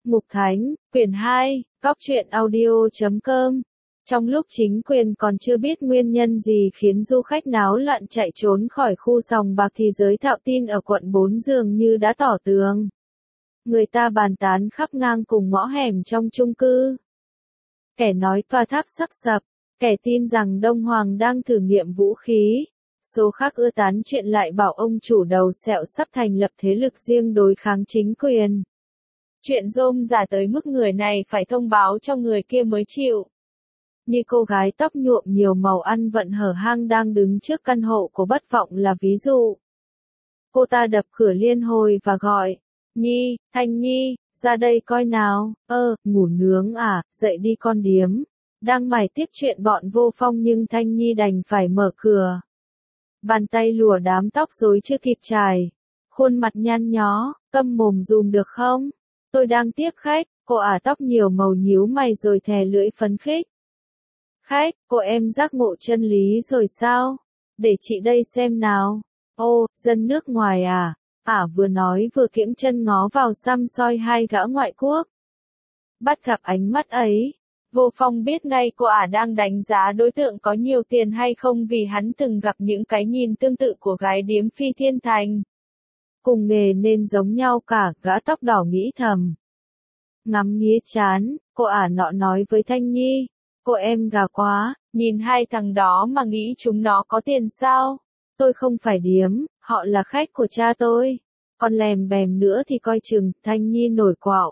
Mục Thánh, quyển 2, Cóc truyện audio.com. Trong lúc chính quyền còn chưa biết nguyên nhân gì khiến du khách náo loạn chạy trốn khỏi khu sòng bạc thì giới thạo tin ở quận 4 dường như đã tỏ tường. Người ta bàn tán khắp ngang cùng ngõ hẻm trong chung cư. Kẻ nói tòa tháp sắp sập, kẻ tin rằng Đông Hoàng đang thử nghiệm vũ khí. Số khác ưa tán chuyện lại bảo ông chủ đầu sẹo sắp thành lập thế lực riêng đối kháng chính quyền. Chuyện rôm rả tới mức người này phải thông báo cho người kia mới chịu. Như cô gái tóc nhuộm nhiều màu ăn vận hở hang đang đứng trước căn hộ của Bất Vọng là ví dụ. Cô ta đập cửa liên hồi và gọi, Nhi, Thanh Nhi, ra đây coi nào, ngủ nướng à, dậy đi con điếm. Đang mải tiếp chuyện bọn Vô Phong nhưng Thanh Nhi đành phải mở cửa. Bàn tay lùa đám tóc rối chưa kịp chải. Khuôn mặt nhăn nhó, câm mồm dùm được không? Tôi đang tiếp khách, cô ả tóc nhiều màu nhíu mày rồi thè lưỡi phấn khích. Khách, cô em giác ngộ chân lý rồi sao? Để chị đây xem nào. Ô, dân nước ngoài à? Ả vừa nói vừa kiễng chân ngó vào xăm soi hai gã ngoại quốc. Bắt gặp ánh mắt ấy, Vô Phong biết ngay cô ả đang đánh giá đối tượng có nhiều tiền hay không vì hắn từng gặp những cái nhìn tương tự của gái điếm Phi Thiên Thành. Cùng nghề nên giống nhau cả, gã tóc đỏ nghĩ thầm. Ngắm nghía chán, cô ả nọ nói với Thanh Nhi, cô em gà quá, nhìn hai thằng đó mà nghĩ chúng nó có tiền sao? Tôi không phải điếm, họ là khách của cha tôi. Còn lèm bèm nữa thì coi chừng, Thanh Nhi nổi quạo.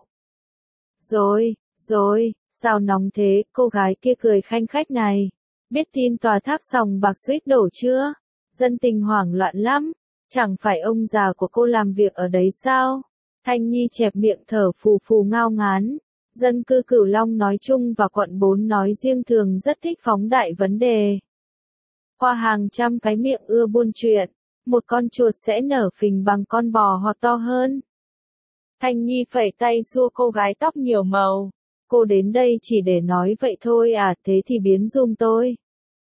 Rồi, sao nóng thế, cô gái kia cười khanh khách này. Biết tin tòa tháp sòng bạc suýt đổ chưa? Dân tình hoảng loạn lắm. Chẳng phải ông già của cô làm việc ở đấy sao? Thanh Nhi chẹp miệng thở phù phù ngao ngán. Dân cư Cửu Long nói chung và quận 4 nói riêng thường rất thích phóng đại vấn đề. Qua hàng trăm cái miệng ưa buôn chuyện, một con chuột sẽ nở phình bằng con bò hoặc to hơn. Thanh Nhi phẩy tay xua cô gái tóc nhiều màu. Cô đến đây chỉ để nói vậy thôi à, thế thì biến giùm tôi.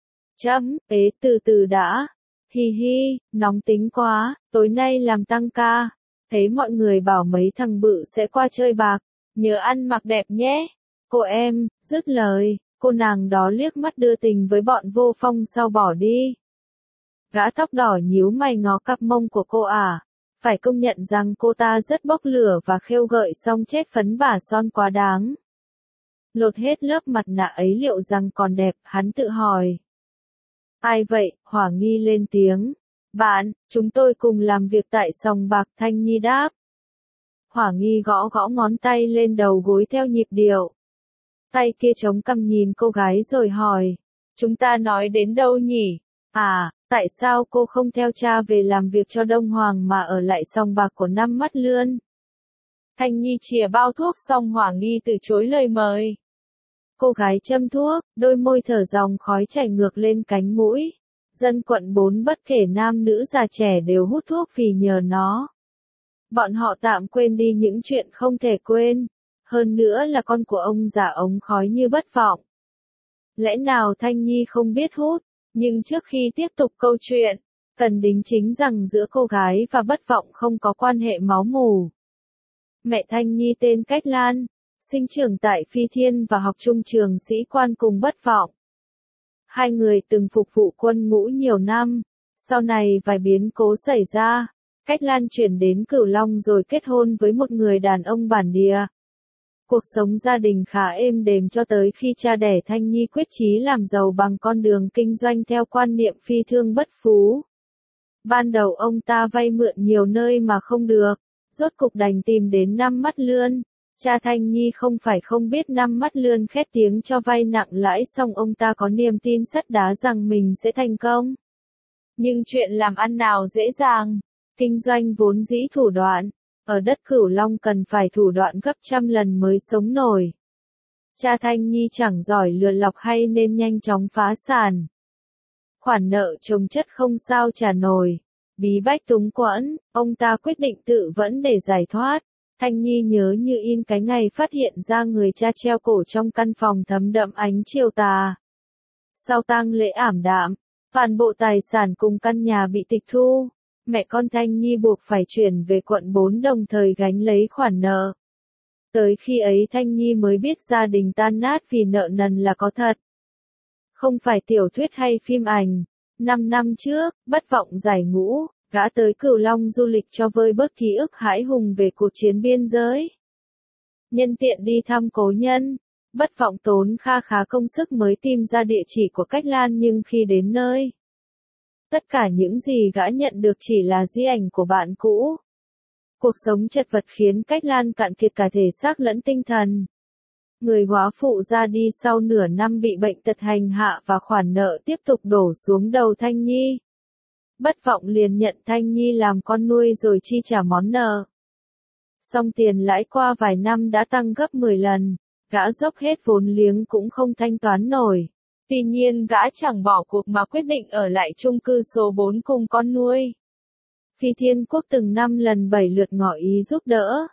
Từ từ đã. Hi hi, nóng tính quá, tối nay làm tăng ca. Thấy mọi người bảo mấy thằng bự sẽ qua chơi bạc, nhớ ăn mặc đẹp nhé. Cô em, dứt lời, cô nàng đó liếc mắt đưa tình với bọn Vô Phong sau bỏ đi. Gã tóc đỏ nhíu mày ngó cặp mông của cô ả. Phải công nhận rằng cô ta rất bốc lửa và khêu gợi xong chết phấn bả son quá đáng. Lột hết lớp mặt nạ ấy liệu rằng còn đẹp, hắn tự hỏi. Ai vậy? Hỏa Nghi lên tiếng. Bạn, chúng tôi cùng làm việc tại sòng bạc, Thanh Nhi đáp. Hỏa Nghi gõ gõ ngón tay lên đầu gối theo nhịp điệu. Tay kia chống cằm nhìn cô gái rồi hỏi. Chúng ta nói đến đâu nhỉ? À, tại sao cô không theo cha về làm việc cho Đông Hoàng mà ở lại sòng bạc của Năm Mắt Lươn? Thanh Nhi chìa bao thuốc xong Hỏa Nghi từ chối lời mời. Cô gái châm thuốc, đôi môi thở dòng khói chảy ngược lên cánh mũi. Dân quận 4 bất kể nam nữ già trẻ đều hút thuốc vì nhờ nó. Bọn họ tạm quên đi những chuyện không thể quên. Hơn nữa là con của ông già ống khói như Bất Vọng. Lẽ nào Thanh Nhi không biết hút? Nhưng trước khi tiếp tục câu chuyện, cần đính chính rằng giữa cô gái và Bất Vọng không có quan hệ máu mủ. Mẹ Thanh Nhi tên Cách Lan, sinh trưởng tại Phi Thiên và học chung trường sĩ quan cùng Bất Vọng. Hai người từng phục vụ quân ngũ nhiều năm, sau này vài biến cố xảy ra, Cách Lan chuyển đến Cửu Long rồi kết hôn với một người đàn ông bản địa. Cuộc sống gia đình khá êm đềm cho tới khi cha đẻ Thanh Nhi quyết chí làm giàu bằng con đường kinh doanh theo quan niệm phi thương bất phú. Ban đầu ông ta vay mượn nhiều nơi mà không được, rốt cục đành tìm đến Năm Mắt Lươn. Cha Thanh Nhi không phải không biết Năm Mắt Lươn khét tiếng cho vay nặng lãi xong ông ta có niềm tin sắt đá rằng mình sẽ thành công. Nhưng chuyện làm ăn nào dễ dàng, kinh doanh vốn dĩ thủ đoạn, ở đất Cửu Long cần phải thủ đoạn gấp trăm lần mới sống nổi. Cha Thanh Nhi chẳng giỏi lừa lọc hay nên nhanh chóng phá sản. Khoản nợ chồng chất không sao trả nổi, bí bách túng quẫn, ông ta quyết định tự vẫn để giải thoát. Thanh Nhi nhớ như in cái ngày phát hiện ra người cha treo cổ trong căn phòng thấm đẫm ánh chiều tà. Sau tang lễ ảm đạm, toàn bộ tài sản cùng căn nhà bị tịch thu, mẹ con Thanh Nhi buộc phải chuyển về quận 4 đồng thời gánh lấy khoản nợ. Tới khi ấy Thanh Nhi mới biết gia đình tan nát vì nợ nần là có thật. Không phải tiểu thuyết hay phim ảnh. 5 năm trước, bất vọng giải ngũ, gã tới Cửu Long du lịch cho vơi bớt ký ức hãi hùng về cuộc chiến biên giới. Nhân tiện đi thăm cố nhân, bất vọng tốn kha khá công sức mới tìm ra địa chỉ của Cách Lan, nhưng khi đến nơi, tất cả những gì gã nhận được chỉ là di ảnh của bạn cũ. Cuộc sống chật vật khiến Cách Lan cạn kiệt cả thể xác lẫn tinh thần. Người góa phụ ra đi sau nửa năm bị bệnh tật hành hạ và khoản nợ tiếp tục đổ xuống đầu Thanh Nhi. Bất vọng liền nhận Thanh Nhi làm con nuôi rồi chi trả món nợ. Song tiền lãi qua vài năm đã tăng gấp 10 lần, gã dốc hết vốn liếng cũng không thanh toán nổi. Tuy nhiên gã chẳng bỏ cuộc mà quyết định ở lại chung cư số 4 cùng con nuôi. Phi Thiên Quốc từng 5 lần 7 lượt ngỏ ý giúp đỡ.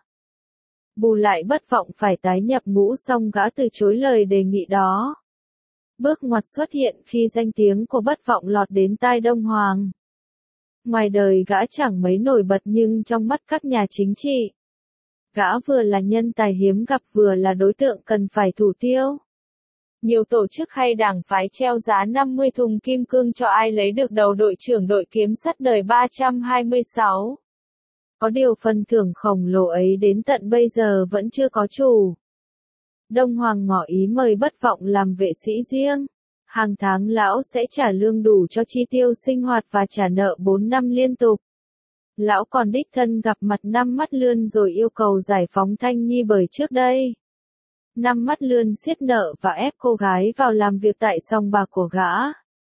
Bù lại bất vọng phải tái nhập ngũ, song gã từ chối lời đề nghị đó. Bước ngoặt xuất hiện khi danh tiếng của bất vọng lọt đến tai Đông Hoàng. Ngoài đời gã chẳng mấy nổi bật, nhưng trong mắt các nhà chính trị, gã vừa là nhân tài hiếm gặp vừa là đối tượng cần phải thủ tiêu. Nhiều tổ chức hay đảng phái treo giá 50 thùng kim cương cho ai lấy được đầu đội trưởng đội kiếm sắt đời 326. Có điều phần thưởng khổng lồ ấy đến tận bây giờ vẫn chưa có chủ. Đông Hoàng ngỏ ý mời bất vọng làm vệ sĩ riêng. Hàng tháng lão sẽ trả lương đủ cho chi tiêu sinh hoạt và trả nợ 4 năm liên tục. Lão còn đích thân gặp mặt Năm Mắt Lươn rồi yêu cầu giải phóng Thanh Nhi, bởi trước đây Năm Mắt Lươn siết nợ và ép cô gái vào làm việc tại sòng bạc của gã.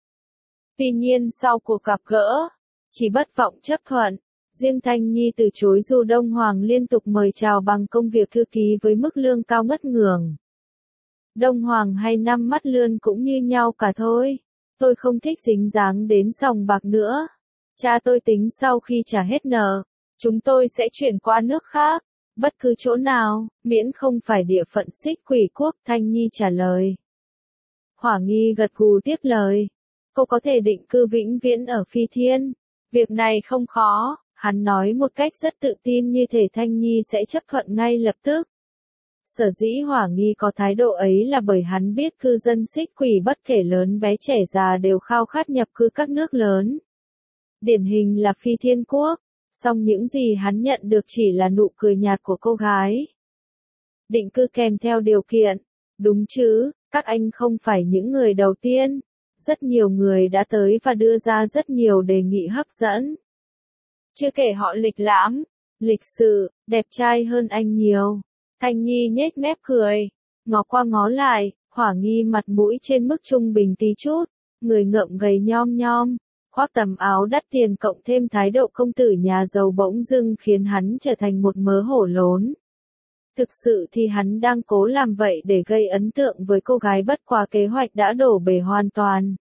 Tuy nhiên sau cuộc gặp gỡ, chỉ bất vọng chấp thuận. Riêng Thanh Nhi từ chối dù Đông Hoàng liên tục mời chào bằng công việc thư ký với mức lương cao ngất ngường. Đông Hoàng hay Năm Mắt Lươn cũng như nhau cả thôi. Tôi không thích dính dáng đến sòng bạc nữa. Cha tôi tính sau khi trả hết nợ, chúng tôi sẽ chuyển qua nước khác. Bất cứ chỗ nào, miễn không phải địa phận Xích Quỷ Quốc, Thanh Nhi trả lời. Hỏa Nghi gật gù tiếp lời. Cô có thể định cư vĩnh viễn ở Phi Thiên. Việc này không khó, hắn nói một cách rất tự tin, như thể Thanh Nhi sẽ chấp thuận ngay lập tức. Sở dĩ Hỏa Nghi có thái độ ấy là bởi hắn biết cư dân Xích Quỷ bất kể lớn bé trẻ già đều khao khát nhập cư các nước lớn. Điển hình là Phi Thiên Quốc. Song những gì hắn nhận được chỉ là nụ cười nhạt của cô gái. Định cư kèm theo điều kiện. Đúng chứ, các anh không phải những người đầu tiên. Rất nhiều người đã tới và đưa ra rất nhiều đề nghị hấp dẫn. Chưa kể họ lịch lãm, lịch sự, đẹp trai hơn anh nhiều. Thanh Nhi nhếch mép cười. Ngó qua ngó lại, Hỏa Nghi mặt mũi trên mức trung bình tí chút. Người ngậm gầy nhom nhom. Khoác tầm áo đắt tiền cộng thêm thái độ công tử nhà giàu bỗng dưng khiến hắn trở thành một mớ hổ lốn. Thực sự thì hắn đang cố làm vậy để gây ấn tượng với cô gái, bất quá kế hoạch đã đổ bể hoàn toàn.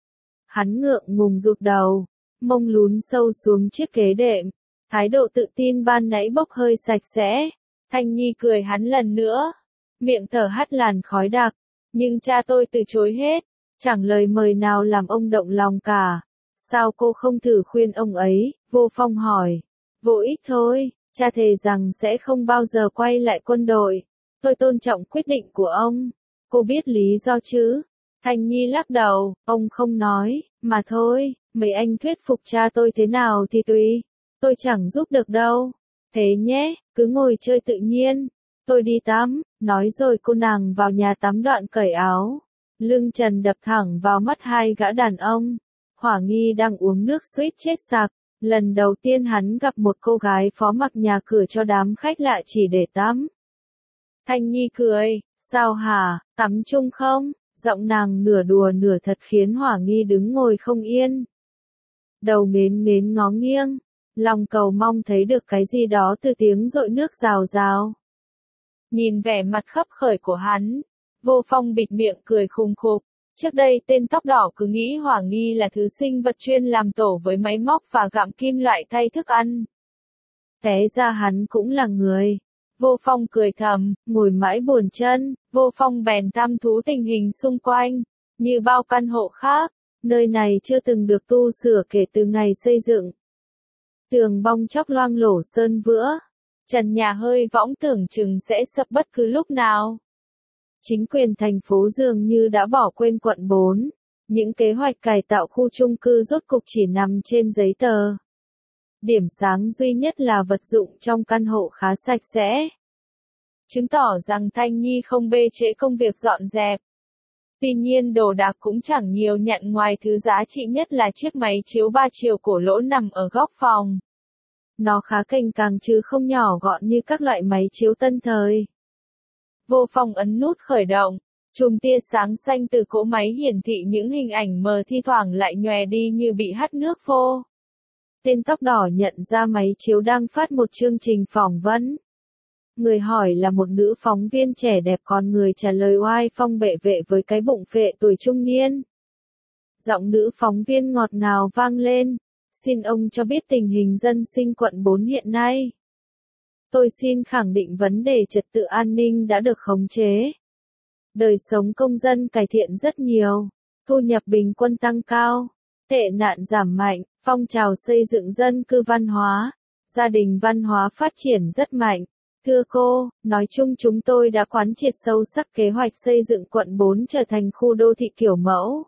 Hắn ngượng ngùng rụt đầu, mông lún sâu xuống chiếc ghế đệm, thái độ tự tin ban nãy bốc hơi sạch sẽ. Thanh Nhi cười hắn lần nữa, miệng thở hắt làn khói đặc, nhưng cha tôi từ chối hết, chẳng lời mời nào làm ông động lòng cả. Sao cô không thử khuyên ông ấy? Vô Phong hỏi. Vô ích thôi, cha thề rằng sẽ không bao giờ quay lại quân đội. Tôi tôn trọng quyết định của ông. Cô biết lý do chứ? Thanh Nhi lắc đầu, ông không nói, mà thôi, mấy anh thuyết phục cha tôi thế nào thì tùy. Tôi chẳng giúp được đâu. Thế nhé, cứ ngồi chơi tự nhiên. Tôi đi tắm, nói rồi cô nàng vào nhà tắm, đoạn cởi áo. Lưng trần đập thẳng vào mắt hai gã đàn ông. Hỏa Nghi đang uống nước suýt chết sặc. Lần đầu tiên hắn gặp một cô gái phó mặc nhà cửa cho đám khách lạ chỉ để tắm. Thanh Nhi cười, sao hả, tắm chung không? Giọng nàng nửa đùa nửa thật khiến Hỏa Nghi đứng ngồi không yên. Đầu nghến nghến ngó nghiêng, lòng cầu mong thấy được cái gì đó từ tiếng dội nước rào rào. Nhìn vẻ mặt khấp khởi của hắn, Vô Phong bịt miệng cười khùng khục. Trước đây tên tóc đỏ cứ nghĩ Hỏa Nghi là thứ sinh vật chuyên làm tổ với máy móc và gặm kim loại thay thức ăn. Té ra hắn cũng là người. Vô Phong cười thầm, ngồi mãi buồn chân, Vô Phong bèn thăm thú tình hình xung quanh. Như bao căn hộ khác, nơi này chưa từng được tu sửa kể từ ngày xây dựng. Tường bong chóc loang lổ sơn vữa. trần nhà hơi võng tưởng chừng sẽ sập bất cứ lúc nào. Chính quyền thành phố dường như đã bỏ quên quận 4. Những kế hoạch cải tạo khu chung cư rốt cục chỉ nằm trên giấy tờ. Điểm sáng duy nhất là vật dụng trong căn hộ khá sạch sẽ, chứng tỏ rằng Thanh Nhi không bê trễ công việc dọn dẹp. Tuy nhiên đồ đạc cũng chẳng nhiều nhận ngoài thứ giá trị nhất là chiếc máy chiếu 3 chiều cổ lỗ nằm ở góc phòng. Nó khá cành càng chứ không nhỏ gọn như các loại máy chiếu tân thời. Vô Phong ấn nút khởi động, chùm tia sáng xanh từ cỗ máy hiển thị những hình ảnh mờ thi thoảng lại nhòe đi như bị hắt nước vô. Tên tóc đỏ nhận ra máy chiếu đang phát một chương trình phỏng vấn. Người hỏi là một nữ phóng viên trẻ đẹp, còn người trả lời oai phong bệ vệ với cái bụng phệ tuổi trung niên. Giọng nữ phóng viên ngọt ngào vang lên, xin ông cho biết tình hình dân sinh quận 4 hiện nay. Tôi xin khẳng định vấn đề trật tự an ninh đã được khống chế. Đời sống công dân cải thiện rất nhiều, thu nhập bình quân tăng cao, tệ nạn giảm mạnh, phong trào xây dựng dân cư văn hóa, gia đình văn hóa phát triển rất mạnh. Thưa cô, nói chung chúng tôi đã quán triệt sâu sắc kế hoạch xây dựng quận 4 trở thành khu đô thị kiểu mẫu.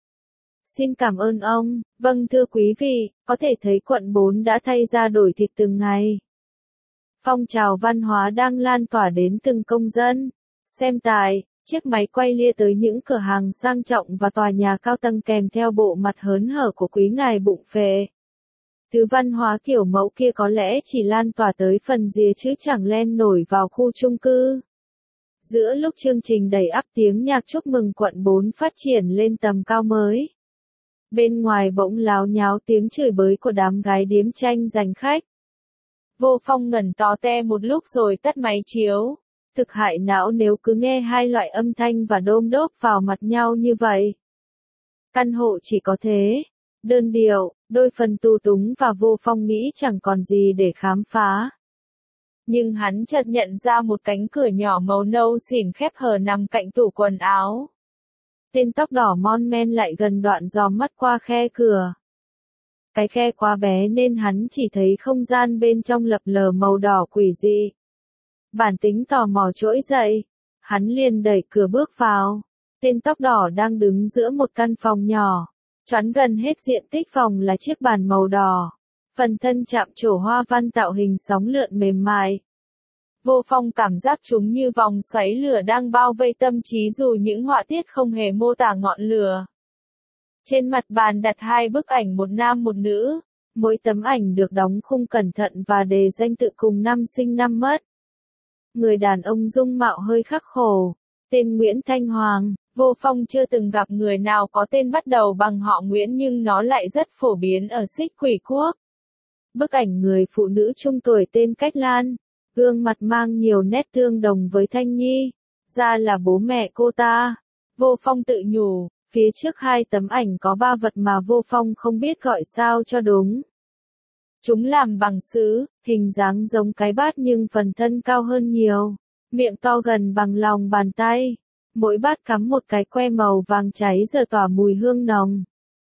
Xin cảm ơn ông. Vâng thưa quý vị, có thể thấy quận 4 đã thay ra đổi thịt từng ngày. Phong trào văn hóa đang lan tỏa đến từng công dân. Xem tại, chiếc máy quay lia tới những cửa hàng sang trọng và tòa nhà cao tầng kèm theo bộ mặt hớn hở của quý ngài bụng phệ. Thứ văn hóa kiểu mẫu kia có lẽ chỉ lan tỏa tới phần rìa chứ chẳng len nổi vào khu chung cư. Giữa lúc chương trình đầy ắp tiếng nhạc chúc mừng quận 4 phát triển lên tầm cao mới, bên ngoài bỗng láo nháo tiếng chửi bới của đám gái điếm tranh giành khách. Vô Phong ngẩn tó te một lúc rồi tắt máy chiếu. Thực hại não nếu cứ nghe hai loại âm thanh và đôm đốp vào mặt nhau như vậy. Căn hộ chỉ có thế, đơn điệu, đôi phần tù túng và Vô Phong nghĩ chẳng còn gì để khám phá. Nhưng hắn chợt nhận ra một cánh cửa nhỏ màu nâu xỉn khép hờ nằm cạnh tủ quần áo. Tên tóc đỏ mon men lại gần đoạn dòm mắt qua khe cửa. Cái khe quá bé nên hắn chỉ thấy không gian bên trong lập lờ màu đỏ quỷ dị. Bản tính tò mò trỗi dậy, hắn liền đẩy cửa bước vào. Tên tóc đỏ đang đứng giữa một căn phòng nhỏ. Choán gần hết diện tích phòng là chiếc bàn màu đỏ. Phần thân chạm trổ hoa văn tạo hình sóng lượn mềm mại. Vô Phong cảm giác chúng như vòng xoáy lửa đang bao vây tâm trí dù những họa tiết không hề mô tả ngọn lửa. Trên mặt bàn đặt hai bức ảnh một nam một nữ. Mỗi tấm ảnh được đóng khung cẩn thận và đề danh tự cùng năm sinh năm mất. Người đàn ông dung mạo hơi khắc khổ, tên Nguyễn Thanh Hoàng. Vô Phong chưa từng gặp người nào có tên bắt đầu bằng họ Nguyễn nhưng nó lại rất phổ biến ở Xích Quỷ Quốc. Bức ảnh người phụ nữ trung tuổi tên Cách Lan, gương mặt mang nhiều nét tương đồng với Thanh Nhi, ra là bố mẹ cô ta. Vô Phong tự nhủ, phía trước hai tấm ảnh có ba vật mà Vô Phong không biết gọi sao cho đúng. Chúng làm bằng sứ, hình dáng giống cái bát nhưng phần thân cao hơn nhiều, miệng to gần bằng lòng bàn tay. Mỗi bát cắm một cái que màu vàng cháy giờ tỏa mùi hương nồng.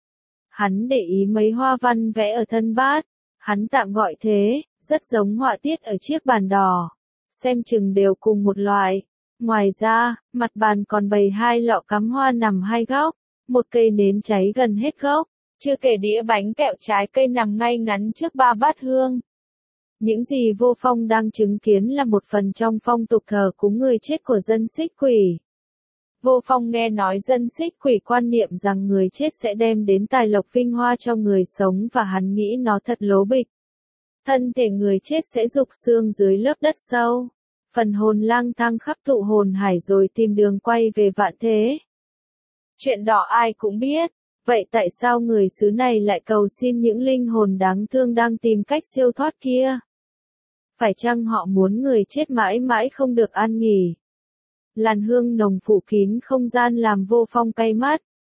Hắn để ý mấy hoa văn vẽ ở thân bát, hắn tạm gọi thế, rất giống họa tiết ở chiếc bàn đỏ. Xem chừng đều cùng một loại. Ngoài ra, mặt bàn còn bày hai lọ cắm hoa nằm hai góc, một cây nến cháy gần hết gốc, chưa kể đĩa bánh kẹo trái cây nằm ngay ngắn trước ba bát hương. Những gì Vô Phong đang chứng kiến là một phần trong phong tục thờ cúng người chết của dân Xích Quỷ. Vô Phong nghe nói dân Xích Quỷ quan niệm rằng người chết sẽ đem đến tài lộc vinh hoa cho người sống và hắn nghĩ nó thật lố bịch. Thân thể người chết sẽ rục xương dưới lớp đất sâu. Phần hồn lang thang khắp tụ hồn hải rồi tìm đường quay về vạn thế. Chuyện đó ai cũng biết. Vậy tại sao người xứ này lại cầu xin những linh hồn đáng thương đang tìm cách siêu thoát kia? Phải chăng họ muốn người chết mãi mãi không được an nghỉ? Làn hương nồng phủ kín không gian làm Vô Phong cay mắt.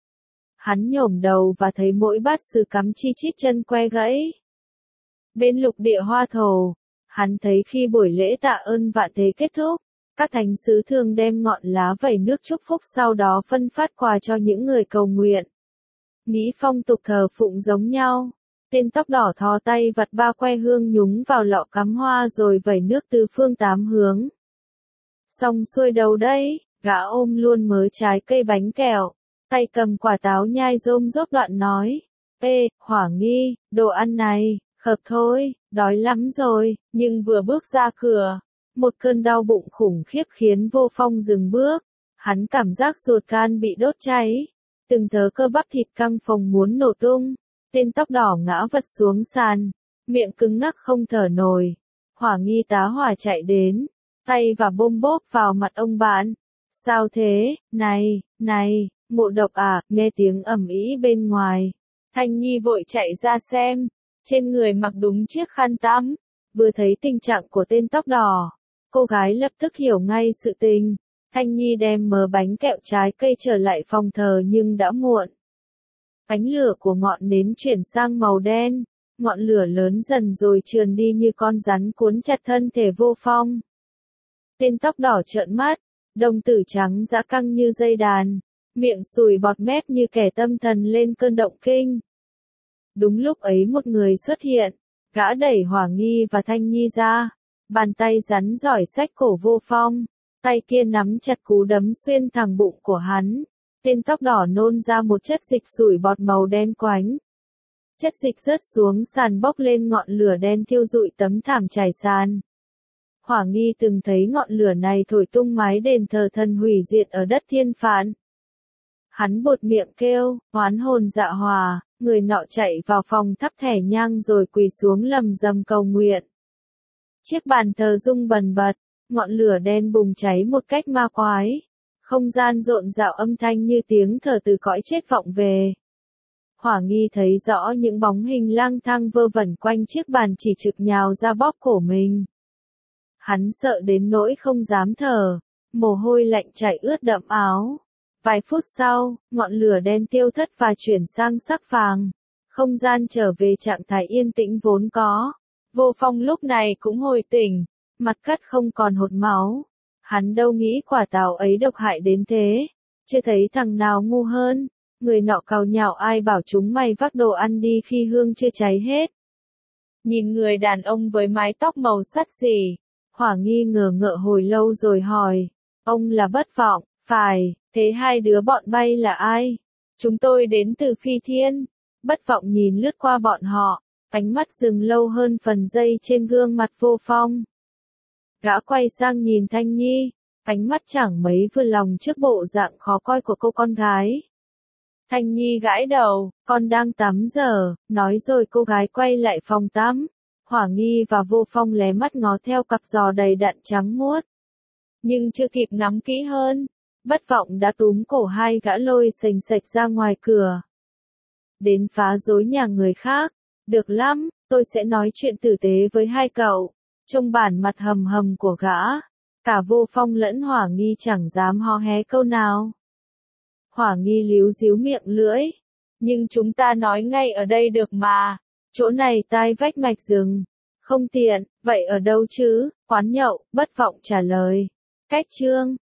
Hắn nhổm đầu và thấy mỗi bát sứ cắm chi chít chân que gãy. Bên lục địa hoa thổ, hắn thấy khi buổi lễ tạ ơn vạn thế kết thúc, các thánh sứ thường đem ngọn lá vẩy nước chúc phúc sau đó phân phát quà cho những người cầu nguyện. Nghĩ phong tục thờ phụng giống nhau, Tên tóc đỏ thò tay vặt ba que hương nhúng vào lọ cắm hoa rồi vẩy nước từ phương tám hướng. Xong xuôi đâu đây, gã ôm luôn mớ trái cây bánh kẹo, tay cầm quả táo nhai rôm rốp đoạn nói. Ê, Hỏa Nghi, đồ ăn này, hợp thôi, đói lắm rồi, nhưng vừa bước ra cửa, một cơn đau bụng khủng khiếp khiến Vô Phong dừng bước. Hắn cảm giác ruột gan bị đốt cháy, từng thớ cơ bắp thịt căng phồng muốn nổ tung. Tên tóc đỏ ngã vật xuống sàn, miệng cứng ngắc không thở nổi. Hỏa Nghi tá hỏa chạy đến, tay và bôm bốp vào mặt ông bạn. Sao thế, này, ngộ độc à, nghe tiếng ầm ĩ bên ngoài. Thanh Nhi vội chạy ra xem, trên người mặc đúng chiếc khăn tắm, vừa thấy tình trạng của tên tóc đỏ. Cô gái lập tức hiểu ngay sự tình. Thanh Nhi đem mớ bánh kẹo trái cây trở lại phòng thờ nhưng đã muộn. Ánh lửa của ngọn nến chuyển sang màu đen, ngọn lửa lớn dần rồi trườn đi như con rắn cuốn chặt thân thể Vô Phong. Tên tóc đỏ trợn mắt, đồng tử trắng dã căng như dây đàn, miệng sùi bọt mép như kẻ tâm thần lên cơn động kinh. Đúng lúc ấy một người xuất hiện, gã đẩy Hỏa Nghi và Thanh Nhi ra, bàn tay rắn giỏi xách cổ Vô Phong, tay kia nắm chặt cú đấm xuyên thẳng bụng của hắn. Tên tóc đỏ nôn ra một chất dịch sủi bọt màu đen quánh. Chất dịch rớt xuống sàn bốc lên ngọn lửa đen thiêu rụi tấm thảm trải sàn. Hỏa Nghi từng thấy ngọn lửa này thổi tung mái đền thờ thần hủy diệt ở đất Thiên Phạn. Hắn buột miệng kêu, oán hồn dạ hòa, người nọ chạy vào phòng thắp thẻ nhang rồi quỳ xuống lầm rầm cầu nguyện. Chiếc bàn thờ rung bần bật, ngọn lửa đen bùng cháy một cách ma quái. Không gian rộn rạo âm thanh như tiếng thở từ cõi chết vọng về. Hỏa Nghi thấy rõ những bóng hình lang thang vơ vẩn quanh chiếc bàn chỉ trực nhào ra bóp cổ mình. Hắn sợ đến nỗi không dám thở, mồ hôi lạnh chảy ướt đẫm áo. Vài phút sau, ngọn lửa đen tiêu thất và chuyển sang sắc vàng. Không gian trở về trạng thái yên tĩnh vốn có. Vô Phong lúc này cũng hồi tỉnh, mặt cắt không còn hột máu. Hắn đâu nghĩ quả táo ấy độc hại đến thế, chưa thấy thằng nào ngu hơn. Người nọ càu nhạo ai bảo chúng mày vác đồ ăn đi khi hương chưa cháy hết. Nhìn người đàn ông với mái tóc màu sắt gì, Hỏa Nghi ngờ ngợ hồi lâu rồi hỏi, ông là Bất Vọng, phải, thế hai đứa bọn bay là ai? Chúng tôi đến từ Phi Thiên. Bất Vọng nhìn lướt qua bọn họ, ánh mắt dừng lâu hơn phần giây trên gương mặt Vô Phong. Gã quay sang nhìn Thanh Nhi, ánh mắt chẳng mấy vừa lòng trước bộ dạng khó coi của cô con gái. Thanh Nhi gãi đầu, con đang tắm giờ, nói rồi cô gái quay lại phòng tắm. Hỏa Nghi và Vô Phong lé mắt ngó theo cặp giò đầy đặn trắng muốt. Nhưng chưa kịp ngắm kỹ hơn, Bất Vọng đã túm cổ hai gã lôi sềnh sệch ra ngoài cửa. Đến phá rối nhà người khác, được lắm, tôi sẽ nói chuyện tử tế với hai cậu. Trông bản mặt hầm hầm của gã, cả Vô Phong lẫn Hỏa Nghi chẳng dám hó hé câu nào. Hỏa Nghi líu díu miệng lưỡi, nhưng chúng ta nói ngay ở đây được mà, chỗ này tai vách mạch rừng, không tiện, vậy ở đâu chứ? Quán nhậu, Bất Vọng trả lời. Cách chương